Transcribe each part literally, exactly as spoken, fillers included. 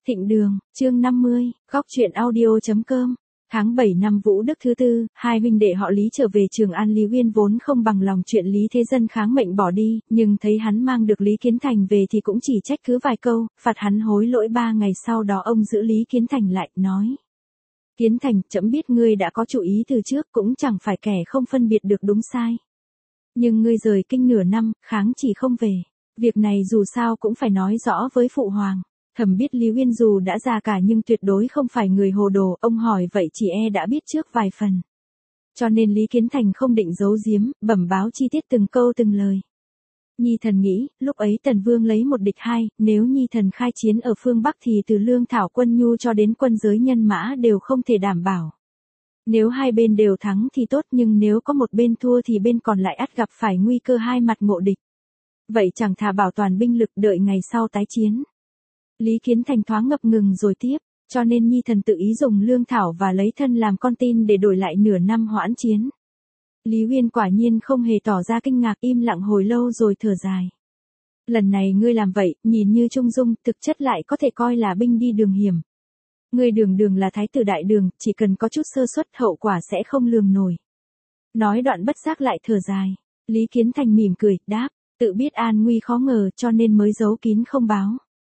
Thịnh Đường, chương năm mươi, góc truyện audio.com. Tháng bảy năm Vũ Đức thứ tư, hai huynh đệ họ Lý trở về Trường An. Lý Uyên vốn không bằng lòng chuyện Lý Thế Dân kháng mệnh bỏ đi, nhưng thấy hắn mang được Lý Kiến Thành về thì cũng chỉ trách cứ vài câu, phạt hắn hối lỗi. Ba ngày sau đó ông giữ Lý Kiến Thành lại, nói: Kiến Thành, trẫm biết ngươi đã có chủ ý từ trước, cũng chẳng phải kẻ không phân biệt được đúng sai. Nhưng ngươi rời kinh nửa năm, kháng chỉ không về. Việc này dù sao cũng phải nói rõ với Phụ Hoàng. Thầm biết Lý Uyên dù đã già cả nhưng tuyệt đối không phải người hồ đồ, ông hỏi vậy chỉ e đã biết trước vài phần. Cho nên Lý Kiến Thành không định giấu giếm, bẩm báo chi tiết từng câu từng lời. Nhi thần nghĩ, lúc ấy Tần Vương lấy một địch hai, nếu Nhi thần khai chiến ở phương Bắc thì từ lương thảo quân nhu cho đến quân giới nhân mã đều không thể đảm bảo. Nếu hai bên đều thắng thì tốt, nhưng nếu có một bên thua thì bên còn lại ắt gặp phải nguy cơ hai mặt ngộ địch. Vậy chẳng thà bảo toàn binh lực đợi ngày sau tái chiến. Lý Kiến Thành thoáng ngập ngừng rồi tiếp, cho nên Nhi thần tự ý dùng lương thảo và lấy thân làm con tin để đổi lại nửa năm hoãn chiến. Lý Uyên quả nhiên không hề tỏ ra kinh ngạc, im lặng hồi lâu rồi thở dài. Lần này ngươi làm vậy, nhìn như trung dung, thực chất lại có thể coi là binh đi đường hiểm. Ngươi đường đường là thái tử đại đường, chỉ cần có chút sơ suất hậu quả sẽ không lường nổi. Nói đoạn bất giác lại thở dài. Lý Kiến Thành mỉm cười, đáp, tự biết an nguy khó ngờ cho nên mới giấu kín không báo.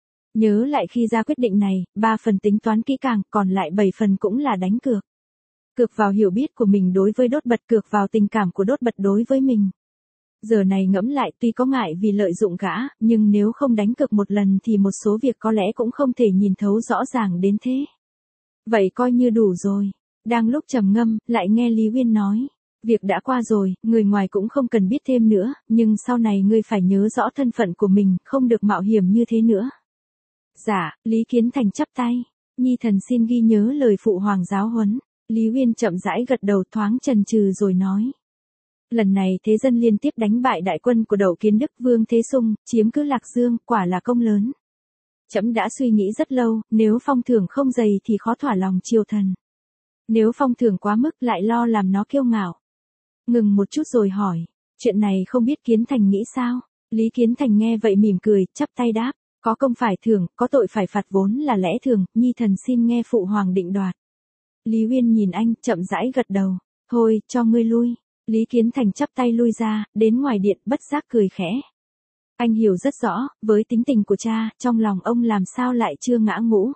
Nhớ lại khi ra quyết định này, ba phần tính toán kỹ càng, còn lại bảy phần cũng là đánh cược. Cược vào hiểu biết của mình đối với Đốt Bật, cược vào tình cảm của Đốt Bật đối với mình. Giờ này ngẫm lại tuy có ngại vì lợi dụng gã, nhưng nếu không đánh cược một lần thì một số việc có lẽ cũng không thể nhìn thấu rõ ràng đến thế. Vậy coi như đủ rồi. Đang lúc trầm ngâm, lại nghe Lý Uyên nói. Việc đã qua rồi, người ngoài cũng không cần biết thêm nữa, nhưng sau này ngươi phải nhớ rõ thân phận của mình, không được mạo hiểm như thế nữa. Dạ, Lý Kiến Thành chắp tay. Nhi thần xin ghi nhớ lời Phụ Hoàng giáo huấn. Lý Uyên chậm rãi gật đầu, thoáng chần chừ rồi nói. Lần này Thế Dân liên tiếp đánh bại đại quân của Đậu Kiến Đức, Vương Thế Sung, chiếm cứ Lạc Dương, quả là công lớn. Trẫm đã suy nghĩ rất lâu, nếu phong thưởng không dày thì khó thỏa lòng triều thần. Nếu phong thưởng quá mức lại lo làm nó kiêu ngạo. Ngừng một chút rồi hỏi, chuyện này không biết Kiến Thành nghĩ sao? Lý Kiến Thành nghe vậy mỉm cười, chắp tay đáp. Có công phải thưởng, có tội phải phạt vốn là lẽ thường, Nhi thần xin nghe Phụ Hoàng định đoạt. Lý Uyên nhìn anh, chậm rãi gật đầu. Thôi, cho ngươi lui. Lý Kiến Thành chắp tay lui ra, đến ngoài điện, bất giác cười khẽ. Anh hiểu rất rõ, với tính tình của cha, trong lòng ông làm sao lại chưa ngã ngũ.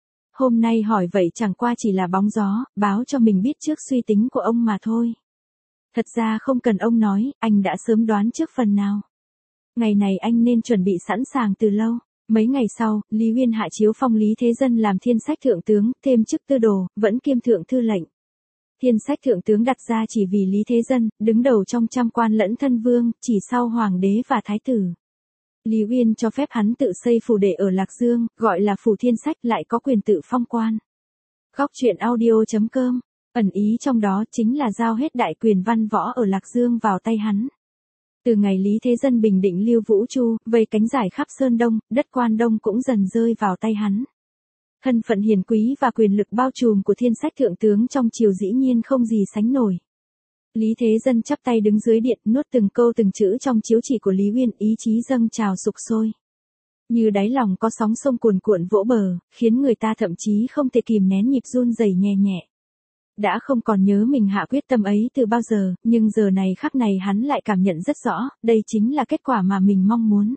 Hôm nay hỏi vậy chẳng qua chỉ là bóng gió, báo cho mình biết trước suy tính của ông mà thôi. Thật ra không cần ông nói, anh đã sớm đoán trước phần nào. Ngày này anh nên chuẩn bị sẵn sàng từ lâu. Mấy ngày sau, Lý Uyên hạ chiếu phong Lý Thế Dân làm thiên sách thượng tướng, thêm chức tư đồ, vẫn kiêm thượng thư lệnh. Thiên sách thượng tướng đặt ra chỉ vì Lý Thế Dân, đứng đầu trong trăm quan lẫn thân vương, chỉ sau hoàng đế và thái tử. Lý Uyên cho phép hắn tự xây phủ để ở Lạc Dương, gọi là phủ thiên sách, lại có quyền tự phong quan. Góc truyện audio.com, ẩn ý trong đó chính là giao hết đại quyền văn võ ở Lạc Dương vào tay hắn. Từ ngày Lý Thế Dân bình định Lưu Vũ Chu, vây cánh giải khắp Sơn Đông, đất Quan Đông cũng dần rơi vào tay hắn. Thân phận hiền quý và quyền lực bao trùm của thiên sách thượng tướng trong triều dĩ nhiên không gì sánh nổi. Lý Thế Dân chắp tay đứng dưới điện, nuốt từng câu từng chữ trong chiếu chỉ của Lý Uyên, ý chí dâng trào sục sôi. Như đáy lòng có sóng sông cuồn cuộn vỗ bờ, khiến người ta thậm chí không thể kìm nén nhịp run rẩy nhẹ nhẹ. Đã không còn nhớ mình hạ quyết tâm ấy từ bao giờ, nhưng giờ này khắc này hắn lại cảm nhận rất rõ, đây chính là kết quả mà mình mong muốn.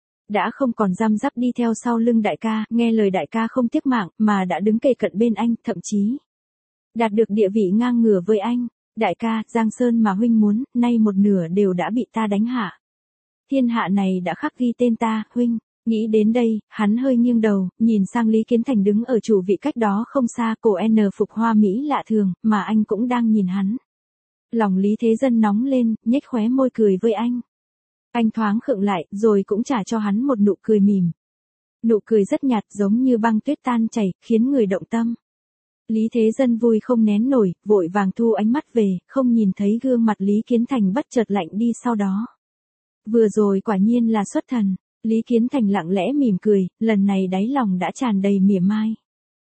Đã không còn răm rắp đi theo sau lưng đại ca, nghe lời đại ca không tiếc mạng, mà đã đứng kề cận bên anh, thậm chí đạt được địa vị ngang ngửa với anh. Đại ca, Giang Sơn mà huynh muốn, nay một nửa đều đã bị ta đánh hạ. Thiên hạ này đã khắc ghi tên ta, huynh. Nghĩ đến đây, hắn hơi nghiêng đầu, nhìn sang Lý Kiến Thành đứng ở chủ vị cách đó không xa, cổ N phục hoa mỹ lạ thường, mà anh cũng đang nhìn hắn. Lòng Lý Thế Dân nóng lên, nhếch khóe môi cười với anh. Anh thoáng khựng lại, rồi cũng trả cho hắn một nụ cười mỉm. Nụ cười rất nhạt, giống như băng tuyết tan chảy, khiến người động tâm. Lý Thế Dân vui không nén nổi, vội vàng thu ánh mắt về, không nhìn thấy gương mặt Lý Kiến Thành bất chợt lạnh đi sau đó. Vừa rồi quả nhiên là xuất thần. Lý Kiến Thành lặng lẽ mỉm cười, lần này đáy lòng đã tràn đầy mỉa mai.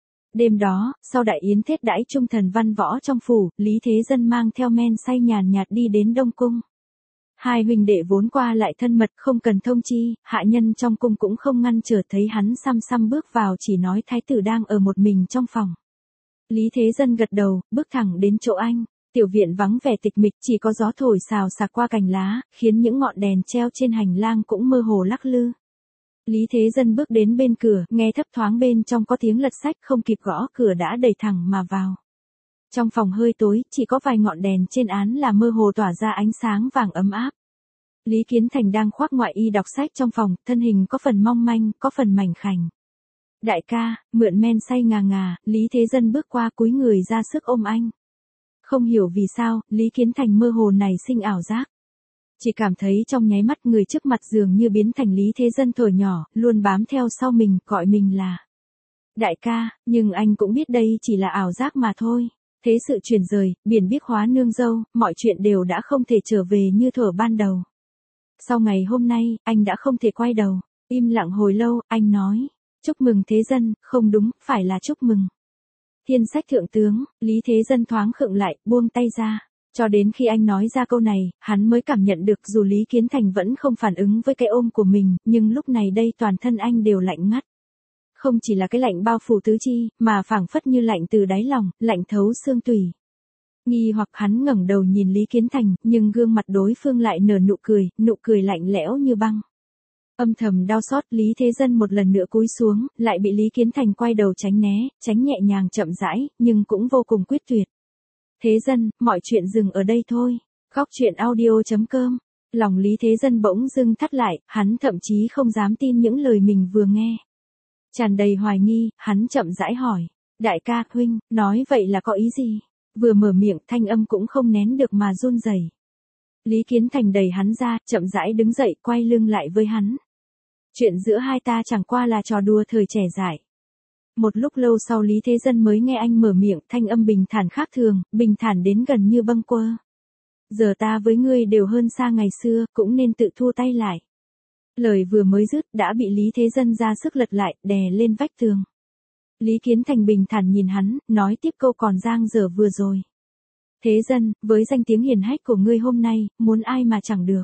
Đêm đó, sau đại yến thết đãi trung thần văn võ trong phủ, Lý Thế Dân mang theo men say nhàn nhạt đi đến Đông Cung. Hai huynh đệ vốn qua lại thân mật không cần thông chi, hạ nhân trong cung cũng không ngăn trở, thấy hắn xăm xăm bước vào chỉ nói thái tử đang ở một mình trong phòng. Lý Thế Dân gật đầu, bước thẳng đến chỗ anh. Tiểu viện vắng vẻ tịch mịch, chỉ có gió thổi xào xạc qua cành lá, khiến những ngọn đèn treo trên hành lang cũng mơ hồ lắc lư. Lý Thế Dân bước đến bên cửa, nghe thấp thoáng bên trong có tiếng lật sách, không kịp gõ cửa đã đẩy thẳng mà vào. Trong phòng hơi tối, chỉ có vài ngọn đèn trên án là mơ hồ tỏa ra ánh sáng vàng ấm áp. Lý Kiến Thành đang khoác ngoại y đọc sách trong phòng, thân hình có phần mong manh, có phần mảnh khảnh. Đại ca, mượn men say ngà ngà, Lý Thế Dân bước qua cúi người ra sức ôm anh. Không hiểu vì sao, Lý Kiến Thành mơ hồ này sinh ảo giác. Chỉ cảm thấy trong nháy mắt người trước mặt dường như biến thành Lý Thế Dân thổi nhỏ, luôn bám theo sau mình, gọi mình là đại ca, nhưng anh cũng biết đây chỉ là ảo giác mà thôi. Thế sự chuyển rời, biển biếc hóa nương dâu, mọi chuyện đều đã không thể trở về như thuở ban đầu. Sau ngày hôm nay, anh đã không thể quay đầu. Im lặng hồi lâu, anh nói, chúc mừng Thế Dân, không đúng, phải là chúc mừng thiên sách thượng tướng. Lý Thế Dân thoáng khựng lại, buông tay ra. Cho đến khi anh nói ra câu này, hắn mới cảm nhận được dù Lý Kiến Thành vẫn không phản ứng với cái ôm của mình, nhưng lúc này đây toàn thân anh đều lạnh ngắt. Không chỉ là cái lạnh bao phủ tứ chi, mà phảng phất như lạnh từ đáy lòng, lạnh thấu xương tủy. Nghi hoặc hắn ngẩng đầu nhìn Lý Kiến Thành, nhưng gương mặt đối phương lại nở nụ cười, nụ cười lạnh lẽo như băng. Âm thầm đau xót, Lý Thế Dân một lần nữa cúi xuống, lại bị Lý Kiến Thành quay đầu tránh né, tránh nhẹ nhàng chậm rãi, nhưng cũng vô cùng quyết tuyệt. Thế Dân, mọi chuyện dừng ở đây thôi. Góc truyện audio chấm com. Lòng Lý Thế Dân bỗng dưng thắt lại, hắn thậm chí không dám tin những lời mình vừa nghe. Tràn đầy hoài nghi, hắn chậm rãi hỏi. Đại ca, huynh, nói vậy là có ý gì? Vừa mở miệng, thanh âm cũng không nén được mà run rẩy. Lý Kiến Thành đẩy hắn ra, chậm rãi đứng dậy, quay lưng lại với hắn. Chuyện giữa hai ta chẳng qua là trò đùa thời trẻ dại. Một lúc lâu sau Lý Thế Dân mới nghe anh mở miệng, thanh âm bình thản khác thường, bình thản đến gần như bâng quơ. Giờ ta với ngươi đều hơn xa ngày xưa, cũng nên tự thua tay lại. Lời vừa mới dứt đã bị Lý Thế Dân ra sức lật lại, đè lên vách tường. Lý Kiến Thành bình thản nhìn hắn, nói tiếp câu còn dang dở vừa rồi. Thế Dân, với danh tiếng hiển hách của ngươi hôm nay, muốn ai mà chẳng được.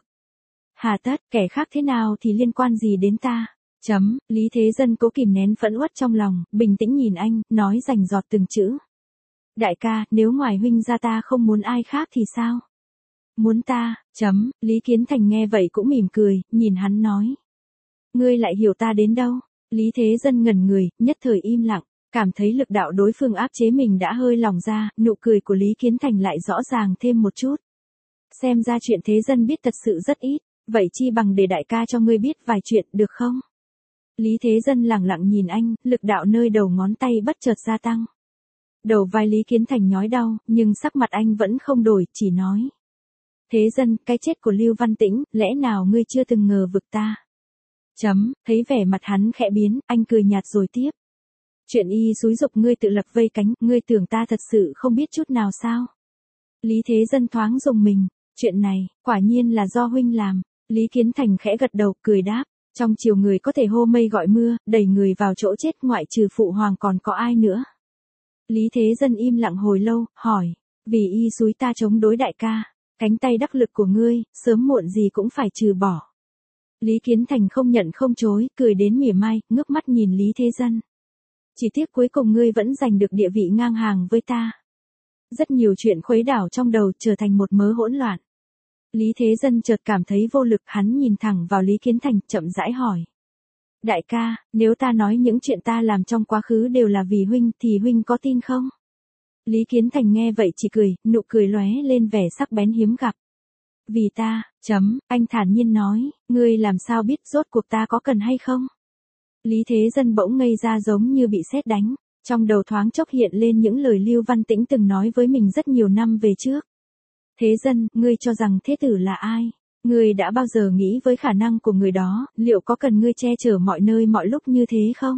Hà tất, kẻ khác thế nào thì liên quan gì đến ta? Chấm, Lý Thế Dân cố kìm nén phẫn uất trong lòng, bình tĩnh nhìn anh, nói rành giọt từng chữ. Đại ca, nếu ngoài huynh ra ta không muốn ai khác thì sao? Muốn ta, chấm, Lý Kiến Thành nghe vậy cũng mỉm cười, nhìn hắn nói. Ngươi lại hiểu ta đến đâu? Lý Thế Dân ngẩn người, nhất thời im lặng, cảm thấy lực đạo đối phương áp chế mình đã hơi lỏng ra, nụ cười của Lý Kiến Thành lại rõ ràng thêm một chút. Xem ra chuyện Thế Dân biết thật sự rất ít, vậy chi bằng để đại ca cho ngươi biết vài chuyện, được không? Lý Thế Dân lẳng lặng nhìn anh, lực đạo nơi đầu ngón tay bất chợt gia tăng. Đầu vai Lý Kiến Thành nhói đau, nhưng sắc mặt anh vẫn không đổi, chỉ nói. Thế Dân, cái chết của Lưu Văn Tĩnh, lẽ nào ngươi chưa từng ngờ vực ta? Chấm, thấy vẻ mặt hắn khẽ biến, anh cười nhạt rồi tiếp. Chuyện y xúi giục ngươi tự lập vây cánh, ngươi tưởng ta thật sự không biết chút nào sao? Lý Thế Dân thoáng rùng mình, chuyện này, quả nhiên là do huynh làm. Lý Kiến Thành khẽ gật đầu, cười đáp. Trong chiều người có thể hô mây gọi mưa, đẩy người vào chỗ chết, ngoại trừ phụ hoàng còn có ai nữa? Lý Thế Dân im lặng hồi lâu, hỏi. Vì y xúi ta chống đối đại ca, cánh tay đắc lực của ngươi, sớm muộn gì cũng phải trừ bỏ. Lý Kiến Thành không nhận không chối, cười đến mỉa mai, ngước mắt nhìn Lý Thế Dân. Chỉ tiếc cuối cùng ngươi vẫn giành được địa vị ngang hàng với ta. Rất nhiều chuyện khuấy đảo trong đầu trở thành một mớ hỗn loạn. Lý Thế Dân chợt cảm thấy vô lực, hắn nhìn thẳng vào Lý Kiến Thành, chậm rãi hỏi. Đại ca, nếu ta nói những chuyện ta làm trong quá khứ đều là vì huynh, thì huynh có tin không? Lý Kiến Thành nghe vậy chỉ cười, nụ cười lóe lên vẻ sắc bén hiếm gặp. Vì ta, chấm, anh thản nhiên nói, ngươi làm sao biết rốt cuộc ta có cần hay không? Lý Thế Dân bỗng ngây ra giống như bị sét đánh, trong đầu thoáng chốc hiện lên những lời Lưu Văn Tĩnh từng nói với mình rất nhiều năm về trước. Thế Dân, ngươi cho rằng thế tử là ai? Ngươi đã bao giờ nghĩ với khả năng của người đó, liệu có cần ngươi che chở mọi nơi mọi lúc như thế không?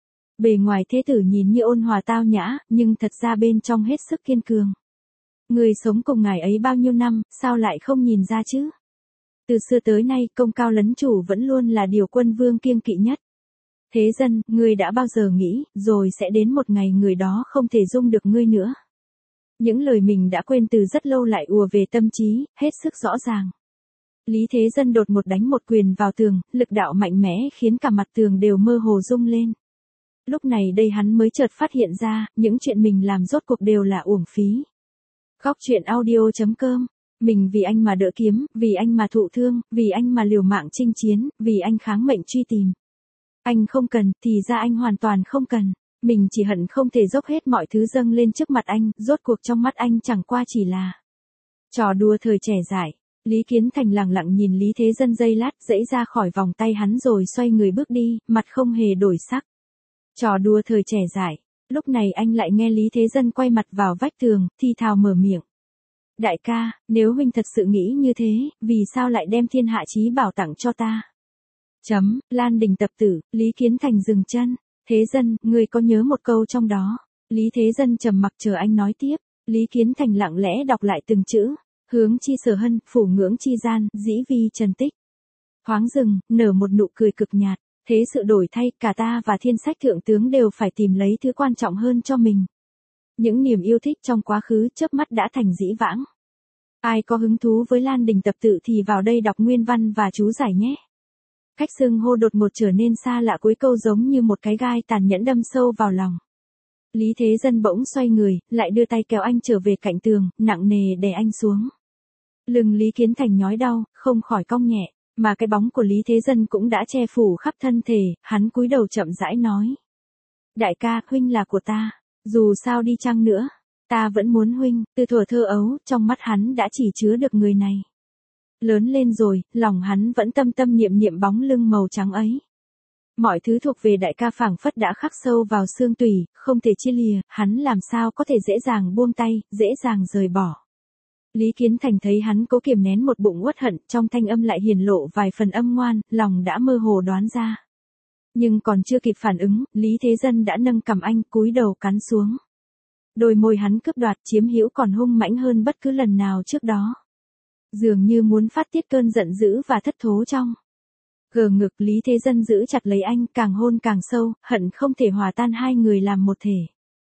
Bề ngoài thế tử nhìn như ôn hòa tao nhã, nhưng thật ra bên trong hết sức kiên cường. Ngươi sống cùng ngài ấy bao nhiêu năm, sao lại không nhìn ra chứ? Từ xưa tới nay, công cao lấn chủ vẫn luôn là điều quân vương kiêng kỵ nhất. Thế Dân, ngươi đã bao giờ nghĩ, rồi sẽ đến một ngày người đó không thể dung được ngươi nữa. Những lời mình đã quên từ rất lâu lại ùa về tâm trí, hết sức rõ ràng. Lý Thế Dân đột một đánh một quyền vào tường, lực đạo mạnh mẽ khiến cả mặt tường đều mơ hồ rung lên. Lúc này đây hắn mới chợt phát hiện ra, những chuyện mình làm rốt cuộc đều là uổng phí. Góc truyện audio chấm com. Mình vì anh mà đỡ kiếm, vì anh mà thụ thương, vì anh mà liều mạng chinh chiến, vì anh kháng mệnh truy tìm. Anh không cần, thì ra anh hoàn toàn không cần. Mình chỉ hận không thể dốc hết mọi thứ dâng lên trước mặt anh, rốt cuộc trong mắt anh chẳng qua chỉ là trò đùa thời trẻ dại. Lý Kiến Thành lặng lặng nhìn Lý Thế Dân giây lát, giãy ra khỏi vòng tay hắn rồi xoay người bước đi, mặt không hề đổi sắc. Trò đùa thời trẻ dại. Lúc này anh lại nghe Lý Thế Dân quay mặt vào vách tường, thi thào mở miệng. Đại ca, nếu huynh thật sự nghĩ như thế, vì sao lại đem thiên hạ chí bảo tặng cho ta? Chấm, Lan Đình tập tử, Lý Kiến Thành dừng chân. Thế Dân, ngươi có nhớ một câu trong đó? Lý Thế Dân trầm mặc chờ anh nói tiếp. Lý Kiến Thành lặng lẽ đọc lại từng chữ. Hướng chi sở hân, phủ ngưỡng chi gian, dĩ vi trần tích. Thoáng dừng, nở một nụ cười cực nhạt. Thế sự đổi thay, cả ta và thiên sách thượng tướng đều phải tìm lấy thứ quan trọng hơn cho mình. Những niềm yêu thích trong quá khứ chớp mắt đã thành dĩ vãng. Ai có hứng thú với Lan Đình tập tự thì vào đây đọc nguyên văn và chú giải nhé. Cách xưng hô đột ngột trở nên xa lạ, cuối câu giống như một cái gai tàn nhẫn đâm sâu vào lòng. Lý Thế Dân bỗng xoay người, lại đưa tay kéo anh trở về cạnh tường, nặng nề đè anh xuống. Lưng Lý Kiến Thành nhói đau, không khỏi cong nhẹ, mà cái bóng của Lý Thế Dân cũng đã che phủ khắp thân thể, hắn cúi đầu chậm rãi nói. Đại ca, huynh là của ta, dù sao đi chăng nữa, ta vẫn muốn huynh. Từ thuở thơ ấu, trong mắt hắn đã chỉ chứa được người này. Lớn lên rồi, lòng hắn vẫn tâm tâm niệm niệm bóng lưng màu trắng ấy. Mọi thứ thuộc về đại ca phảng phất đã khắc sâu vào xương tủy, không thể chia lìa, hắn làm sao có thể dễ dàng buông tay, dễ dàng rời bỏ. Lý Kiến Thành thấy hắn cố kiềm nén một bụng uất hận, trong thanh âm lại hiển lộ vài phần âm ngoan, lòng đã mơ hồ đoán ra. Nhưng còn chưa kịp phản ứng, Lý Thế Dân đã nâng cằm anh, cúi đầu cắn xuống. Đôi môi hắn cướp đoạt, chiếm hữu còn hung mãnh hơn bất cứ lần nào trước đó. Dường như muốn phát tiết cơn giận dữ và thất thố trong gờ ngực. Lý Thế Dân giữ chặt lấy anh, càng hôn càng sâu, hận không thể hòa tan hai người làm một thể.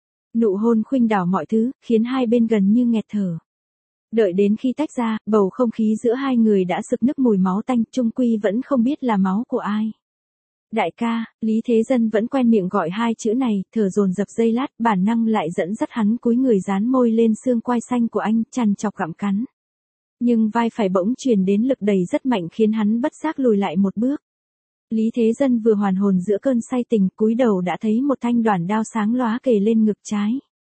Nụ hôn khuynh đảo mọi thứ, khiến hai bên gần như nghẹt thở. Đợi đến khi tách ra, bầu không khí giữa hai người đã sực nức mùi máu tanh, chung quy vẫn không biết là máu của ai. Đại ca, Lý Thế Dân vẫn quen miệng gọi hai chữ này, thở dồn dập giây lát, bản năng lại dẫn dắt hắn cúi người dán môi lên xương quai xanh của anh, chằn chọc gặm cắn. Nhưng vai phải bỗng truyền đến lực đẩy rất mạnh khiến hắn bất giác lùi lại một bước. Lý Thế Dân vừa hoàn hồn giữa cơn say tình, cúi đầu đã thấy một thanh đoản đao sáng lóa kề lên ngực trái.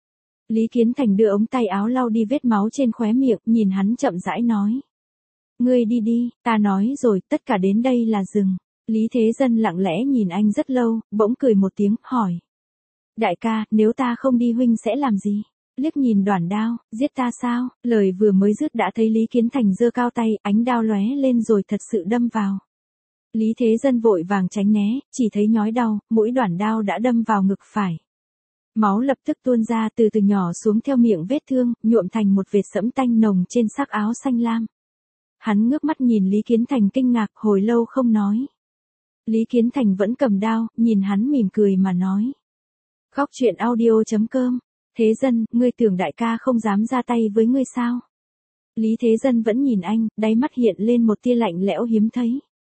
Lý Kiến Thành đưa ống tay áo lau đi vết máu trên khóe miệng, nhìn hắn chậm rãi nói. Ngươi đi đi, ta nói rồi, tất cả đến đây là dừng. Lý Thế Dân lặng lẽ nhìn anh rất lâu, bỗng cười một tiếng, hỏi. Đại ca, nếu ta không đi huynh sẽ làm gì? Liếc nhìn đoản đao, giết ta sao? Lời vừa mới dứt đã thấy Lý Kiến Thành giơ cao tay, ánh đao lóe lên rồi thật sự đâm vào. Lý Thế Dân vội vàng tránh né, chỉ thấy nhói đau, mũi đoản đao đã đâm vào ngực phải. Máu lập tức tuôn ra từ từ nhỏ xuống theo miệng vết thương, nhuộm thành một vệt sẫm tanh nồng trên sắc áo xanh lam. Hắn ngước mắt nhìn Lý Kiến Thành kinh ngạc, hồi lâu không nói. Lý Kiến Thành vẫn cầm đao, nhìn hắn mỉm cười mà nói. Góc truyện audio chấm com. Thế Dân, ngươi tưởng đại ca không dám ra tay với ngươi sao? Lý Thế Dân vẫn nhìn anh, đáy mắt hiện lên một tia lạnh lẽo hiếm thấy.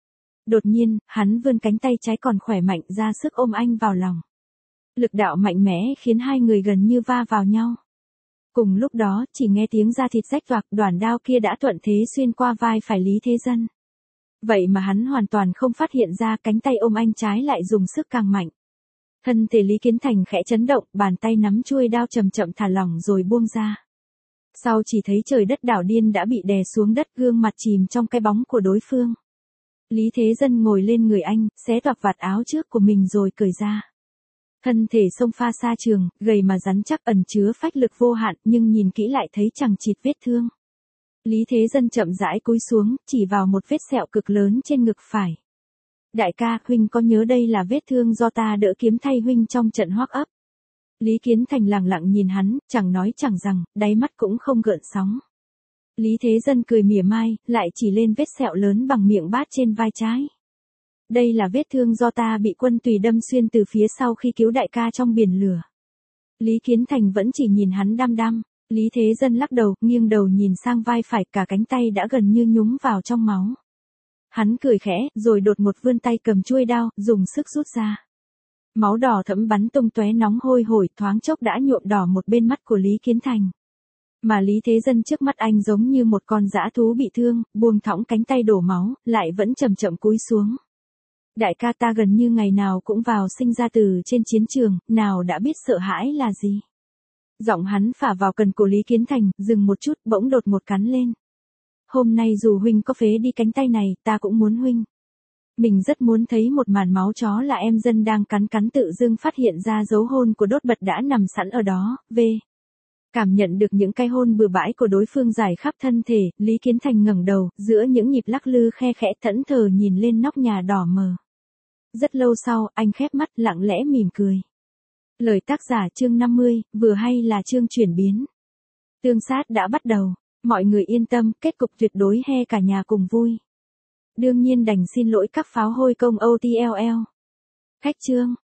Đột nhiên, hắn vươn cánh tay trái còn khỏe mạnh ra sức ôm anh vào lòng. Lực đạo mạnh mẽ khiến hai người gần như va vào nhau. Cùng lúc đó, chỉ nghe tiếng da thịt rách toạc, đoản đao kia đã thuận thế xuyên qua vai phải Lý Thế Dân. Vậy mà hắn hoàn toàn không phát hiện ra, cánh tay ôm anh trái lại dùng sức càng mạnh. Thân thể Lý Kiến Thành khẽ chấn động, bàn tay nắm chuôi đao chậm chậm thả lỏng rồi buông ra. Sau chỉ thấy trời đất đảo điên đã bị đè xuống đất, gương mặt chìm trong cái bóng của đối phương. Lý Thế Dân ngồi lên người anh, xé toạc vạt áo trước của mình rồi cởi ra. Thân thể sông pha xa trường, gầy mà rắn chắc, ẩn chứa phách lực vô hạn, nhưng nhìn kỹ lại thấy chẳng chịt vết thương. Lý Thế Dân chậm rãi cúi xuống, chỉ vào một vết sẹo cực lớn trên ngực phải. Đại ca, huynh có nhớ đây là vết thương do ta đỡ kiếm thay huynh trong trận Hoắc ấp? Lý Kiến Thành lặng lặng nhìn hắn, chẳng nói chẳng rằng, đáy mắt cũng không gợn sóng. Lý Thế Dân cười mỉa mai, lại chỉ lên vết sẹo lớn bằng miệng bát trên vai trái. Đây là vết thương do ta bị quân tùy đâm xuyên từ phía sau khi cứu đại ca trong biển lửa. Lý Kiến Thành vẫn chỉ nhìn hắn đăm đăm. Lý Thế Dân lắc đầu, nghiêng đầu nhìn sang vai phải, cả cánh tay đã gần như nhúng vào trong máu. Hắn cười khẽ, rồi đột một vươn tay cầm chuôi đao, dùng sức rút ra. Máu đỏ thẫm bắn tung tóe nóng hôi hổi, thoáng chốc đã nhuộm đỏ một bên mắt của Lý Kiến Thành. Mà Lý Thế Dân trước mắt anh giống như một con dã thú bị thương, buông thõng cánh tay đổ máu, lại vẫn chậm chậm cúi xuống. Đại ca ta gần như ngày nào cũng vào sinh ra từ trên chiến trường, nào đã biết sợ hãi là gì. Giọng hắn phả vào cần cổ Lý Kiến Thành, dừng một chút, bỗng đột một cắn lên. Hôm nay dù huynh có phế đi cánh tay này, ta cũng muốn huynh. Mình rất muốn thấy một màn máu chó là em dân đang cắn cắn tự dưng phát hiện ra dấu hôn của đốt bật đã nằm sẵn ở đó, về. Cảm nhận được những cái hôn bừa bãi của đối phương rải khắp thân thể, Lý Kiến Thành ngẩng đầu, giữa những nhịp lắc lư khe khẽ thẫn thờ nhìn lên nóc nhà đỏ mờ. Rất lâu sau, anh khép mắt lặng lẽ mỉm cười. Lời tác giả chương năm mươi, vừa hay là chương chuyển biến. Tương sát đã bắt đầu, mọi người yên tâm, kết cục tuyệt đối he cả nhà cùng vui. Đương nhiên đành xin lỗi các pháo hôi công ô tê lờ. Khách chương